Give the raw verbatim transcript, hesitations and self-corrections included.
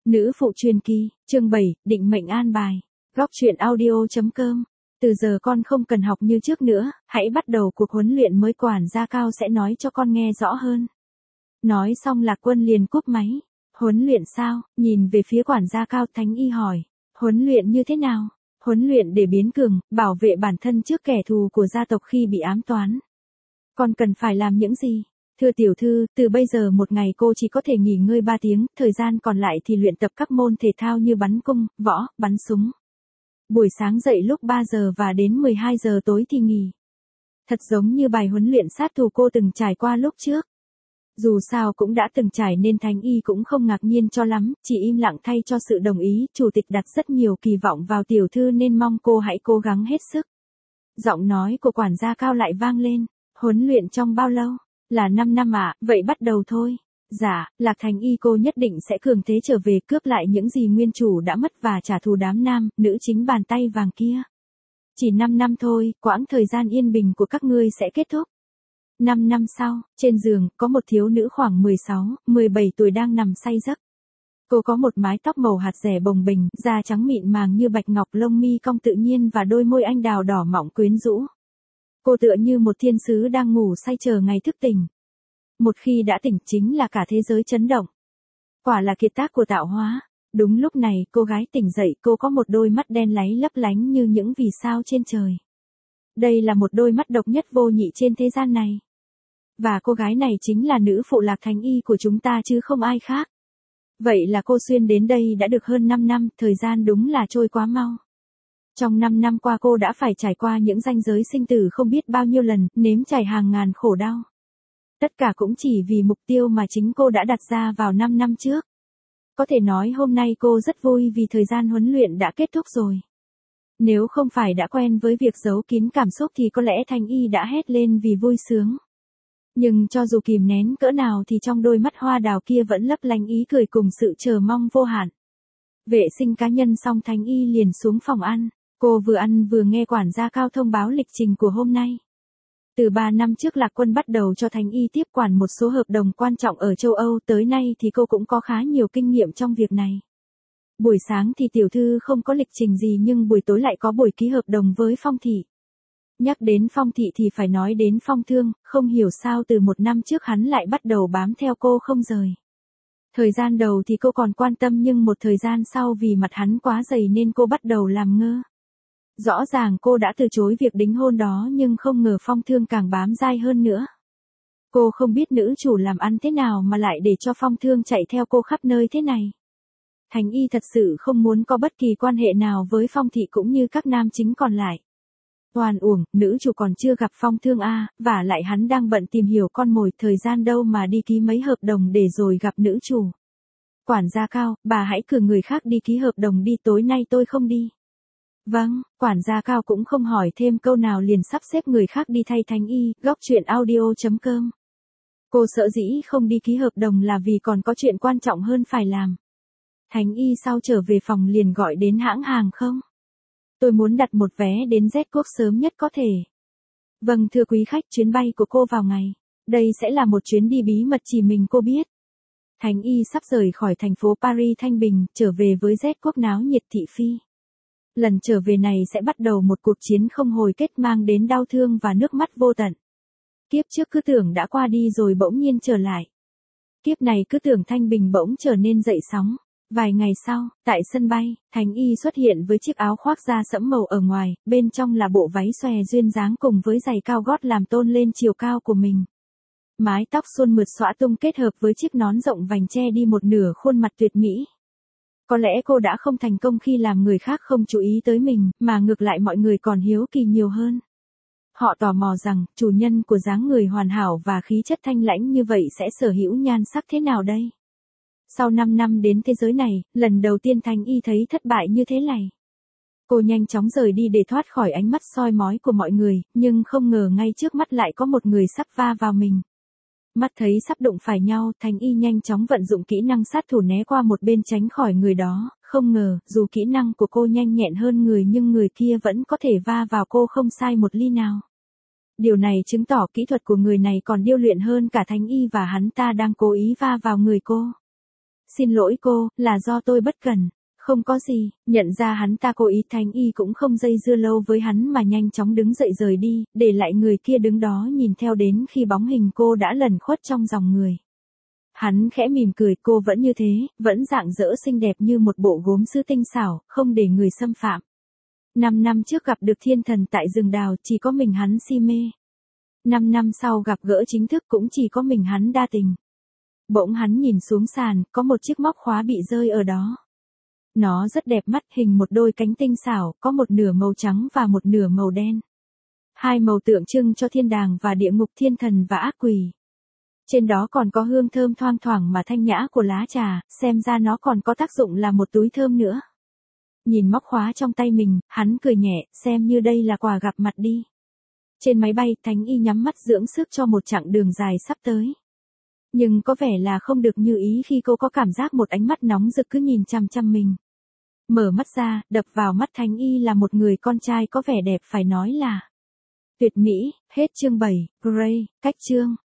Nữ phụ truyền kỳ, chương bảy, định mệnh an bài. Góc truyện audio chấm com. Từ giờ con không cần học như trước nữa, hãy bắt đầu cuộc huấn luyện mới, quản gia Cao sẽ nói cho con nghe rõ hơn. Nói xong Lạc Quân liền cúp máy. Huấn luyện sao? Nhìn về phía quản gia Cao, Thánh Y hỏi. Huấn luyện như thế nào? Huấn luyện để biến cường, bảo vệ bản thân trước kẻ thù của gia tộc khi bị ám toán. Con cần phải làm những gì? Thưa tiểu thư, từ bây giờ một ngày cô chỉ có thể nghỉ ngơi ba tiếng, thời gian còn lại thì luyện tập các môn thể thao như bắn cung, võ, bắn súng. Buổi sáng dậy lúc ba giờ và đến mười hai giờ tối thì nghỉ. Thật giống như bài huấn luyện sát thủ cô từng trải qua lúc trước. Dù sao cũng đã từng trải nên Thánh Y cũng không ngạc nhiên cho lắm, chỉ im lặng thay cho sự đồng ý. Chủ tịch đặt rất nhiều kỳ vọng vào tiểu thư nên mong cô hãy cố gắng hết sức. Giọng nói của quản gia Cao lại vang lên. Huấn luyện trong bao lâu? Là năm năm ạ, à, vậy bắt đầu thôi. Dạ, Lạc Thánh Y cô nhất định sẽ cường thế trở về, cướp lại những gì nguyên chủ đã mất và trả thù đám nam, nữ chính bàn tay vàng kia. Chỉ năm năm thôi, quãng thời gian yên bình của các ngươi sẽ kết thúc. năm năm sau, trên giường, có một thiếu nữ khoảng mười sáu, mười bảy tuổi đang nằm say giấc. Cô có một mái tóc màu hạt dẻ bồng bềnh, da trắng mịn màng như bạch ngọc, lông mi cong tự nhiên và đôi môi anh đào đỏ mọng quyến rũ. Cô tựa như một thiên sứ đang ngủ say chờ ngày thức tỉnh. Một khi đã tỉnh chính là cả thế giới chấn động. Quả là kiệt tác của tạo hóa. Đúng lúc này, cô gái tỉnh dậy, cô có một đôi mắt đen láy lấp lánh như những vì sao trên trời. Đây là một đôi mắt độc nhất vô nhị trên thế gian này. Và cô gái này chính là nữ phụ Lạc Thánh Y của chúng ta chứ không ai khác. Vậy là cô Xuyên đến đây đã được hơn năm năm, thời gian đúng là trôi quá mau. Trong năm năm qua cô đã phải trải qua những ranh giới sinh tử không biết bao nhiêu lần, nếm trải hàng ngàn khổ đau. Tất cả cũng chỉ vì mục tiêu mà chính cô đã đặt ra vào năm năm trước. Có thể nói hôm nay cô rất vui vì thời gian huấn luyện đã kết thúc rồi. Nếu không phải đã quen với việc giấu kín cảm xúc thì có lẽ Thánh Y đã hét lên vì vui sướng. Nhưng cho dù kìm nén cỡ nào thì trong đôi mắt hoa đào kia vẫn lấp lánh ý cười cùng sự chờ mong vô hạn. Vệ sinh cá nhân xong Thánh Y liền xuống phòng ăn. Cô vừa ăn vừa nghe quản gia Cao thông báo lịch trình của hôm nay. Từ ba năm trước Lạc Quân bắt đầu cho Thánh Y tiếp quản một số hợp đồng quan trọng ở châu Âu, tới nay thì cô cũng có khá nhiều kinh nghiệm trong việc này. Buổi sáng thì tiểu thư không có lịch trình gì nhưng buổi tối lại có buổi ký hợp đồng với Phong Thị. Nhắc đến Phong Thị thì phải nói đến Phong Thương, không hiểu sao từ một năm trước hắn lại bắt đầu bám theo cô không rời. Thời gian đầu thì cô còn quan tâm nhưng một thời gian sau vì mặt hắn quá dày nên cô bắt đầu làm ngơ. Rõ ràng cô đã từ chối việc đính hôn đó nhưng không ngờ Phong Thương càng bám dai hơn nữa. Cô không biết nữ chủ làm ăn thế nào mà lại để cho Phong Thương chạy theo cô khắp nơi thế này. Thánh Y thật sự không muốn có bất kỳ quan hệ nào với Phong Thị cũng như các nam chính còn lại. Oan uổng, nữ chủ còn chưa gặp Phong Thương a, à, và lại hắn đang bận tìm hiểu con mồi, thời gian đâu mà đi ký mấy hợp đồng để rồi gặp nữ chủ. Quản gia Cao, bà hãy cử người khác đi ký hợp đồng đi, tối nay tôi không đi. Vâng, quản gia Cao cũng không hỏi thêm câu nào liền sắp xếp người khác đi thay Thánh Y. Góc truyện audio chấm com. Cô sợ dĩ không đi ký hợp đồng là vì còn có chuyện quan trọng hơn phải làm. Thánh Y sau trở về phòng liền gọi đến hãng hàng không. Tôi muốn đặt một vé đến Z quốc sớm nhất có thể. Vâng thưa quý khách, chuyến bay của cô vào ngày. Đây sẽ là một chuyến đi bí mật chỉ mình cô biết. Thánh Y sắp rời khỏi thành phố Paris thanh bình, trở về với Z quốc náo nhiệt thị phi. Lần trở về này sẽ bắt đầu một cuộc chiến không hồi kết mang đến đau thương và nước mắt vô tận. Kiếp trước cứ tưởng đã qua đi rồi bỗng nhiên trở lại. Kiếp này cứ tưởng thanh bình bỗng trở nên dậy sóng. Vài ngày sau, tại sân bay, Thánh Y xuất hiện với chiếc áo khoác da sẫm màu ở ngoài, bên trong là bộ váy xòe duyên dáng cùng với giày cao gót làm tôn lên chiều cao của mình. Mái tóc suôn mượt xõa tung kết hợp với chiếc nón rộng vành che đi một nửa khuôn mặt tuyệt mỹ. Có lẽ cô đã không thành công khi làm người khác không chú ý tới mình, mà ngược lại mọi người còn hiếu kỳ nhiều hơn. Họ tò mò rằng, chủ nhân của dáng người hoàn hảo và khí chất thanh lãnh như vậy sẽ sở hữu nhan sắc thế nào đây? Sau năm năm đến thế giới này, lần đầu tiên Thánh Y thấy thất bại như thế này. Cô nhanh chóng rời đi để thoát khỏi ánh mắt soi mói của mọi người, nhưng không ngờ ngay trước mắt lại có một người sắp va vào mình. Mắt thấy sắp đụng phải nhau, Thánh Y nhanh chóng vận dụng kỹ năng sát thủ né qua một bên tránh khỏi người đó, không ngờ, dù kỹ năng của cô nhanh nhẹn hơn người nhưng người kia vẫn có thể va vào cô không sai một ly nào. Điều này chứng tỏ kỹ thuật của người này còn điêu luyện hơn cả Thánh Y và hắn ta đang cố ý va vào người cô. xin lỗi cô, là do tôi bất cẩn. Không có gì, nhận ra hắn ta cố ý, Thánh Y cũng không dây dưa lâu với hắn mà nhanh chóng đứng dậy rời đi, để lại người kia đứng đó nhìn theo đến khi bóng hình cô đã lẩn khuất trong dòng người. Hắn khẽ mỉm cười, cô vẫn như thế, vẫn rạng rỡ xinh đẹp như một bộ gốm sứ tinh xảo, không để người xâm phạm. Năm năm trước gặp được thiên thần tại rừng đào, chỉ có mình hắn si mê. Năm năm sau gặp gỡ chính thức cũng chỉ có mình hắn đa tình. Bỗng hắn nhìn xuống sàn, có một chiếc móc khóa bị rơi ở đó. Nó rất đẹp mắt, hình một đôi cánh tinh xảo, có một nửa màu trắng và một nửa màu đen. Hai màu tượng trưng cho thiên đàng và địa ngục, thiên thần và ác quỷ. Trên đó còn có hương thơm thoang thoảng mà thanh nhã của lá trà, xem ra nó còn có tác dụng là một túi thơm nữa. Nhìn móc khóa trong tay mình, hắn cười nhẹ, xem như đây là quà gặp mặt đi. Trên máy bay, Thánh Y nhắm mắt dưỡng sức cho một chặng đường dài sắp tới. Nhưng có vẻ là không được như ý khi cô có cảm giác một ánh mắt nóng rực cứ nhìn chằm chằm mình. Mở mắt ra, đập vào mắt Thánh Y là một người con trai có vẻ đẹp, phải nói là tuyệt mỹ. Hết chương bảy, Grey, cách chương.